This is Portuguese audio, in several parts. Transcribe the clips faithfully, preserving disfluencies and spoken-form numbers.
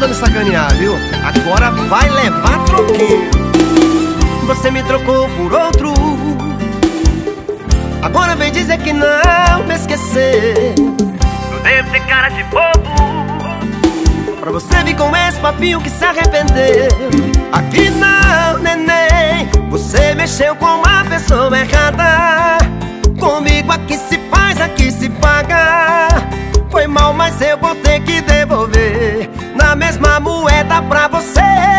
tentando me sacanear, viu? Agora vai levar troquinho. Você me trocou por outro, agora vem dizer que não me esquecer. Eu devo ter cara de bobo pra você vir com esse papinho que se arrependeu. Aqui não, neném, você mexeu com uma pessoa errada. Comigo aqui se faz, aqui se paga. Foi mal, mas eu vou ter que devolver na mesma moeda pra você.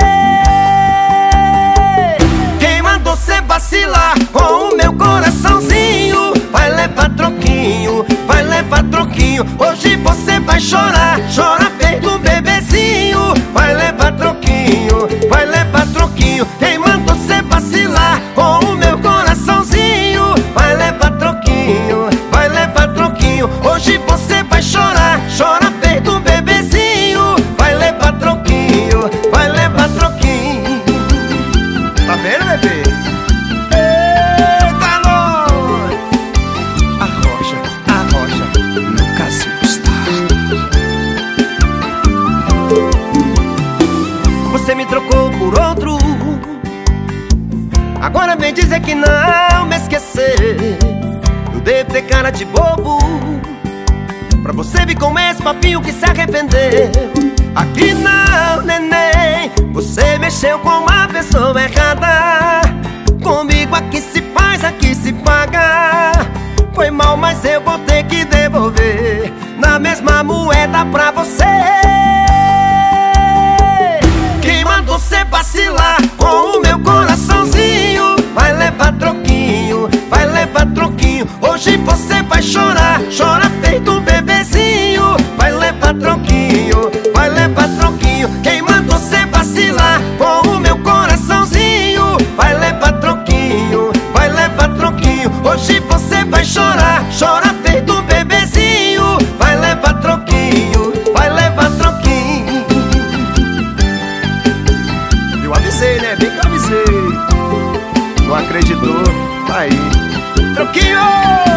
Quem mandou cê vacilar com o meu coraçãozinho? Vai levar troquinho, vai levar troquinho. Hoje você vai chorar, chora feito um bebezinho. Vai levar troquinho, vai levar troquinho. Quem mandou cê vacilar com o meu coraçãozinho? Vai levar troquinho, vai levar troquinho. Hoje você vai chorar, chora feito um bebezinho. Vai levar troquinho, vai levar troquinho. Tá vendo, bebê? Eita, nós! Arrocha, arrocha, nunca se gostar. Você me trocou por outro, agora vem dizer que não me esquecer. Eu devo ter cara de bobo pra você vir com esse papinho que se arrependeu. Aqui não, neném, você mexeu com uma pessoa errada. Comigo aqui se faz, aqui se paga. Foi mal, mas eu vou ter que devolver na mesma moeda pra você. Quem mandou cê vacilar com o meu coraçãozinho? Vai levar troquinho, vai levar troquinho. Hoje você vai chorar, chora feito um bebezinho. Vai levar troquinho, vai levar troquinho. Quem mandou cê vacilar com o meu coraçãozinho? Vai levar troquinho, vai levar troquinho. Hoje você vai chorar, chora feito um bebezinho. Vai levar troquinho, vai levar troquinho. Eu avisei, né? Bem que eu avisei. Não acreditou, tá aí. Troquinho!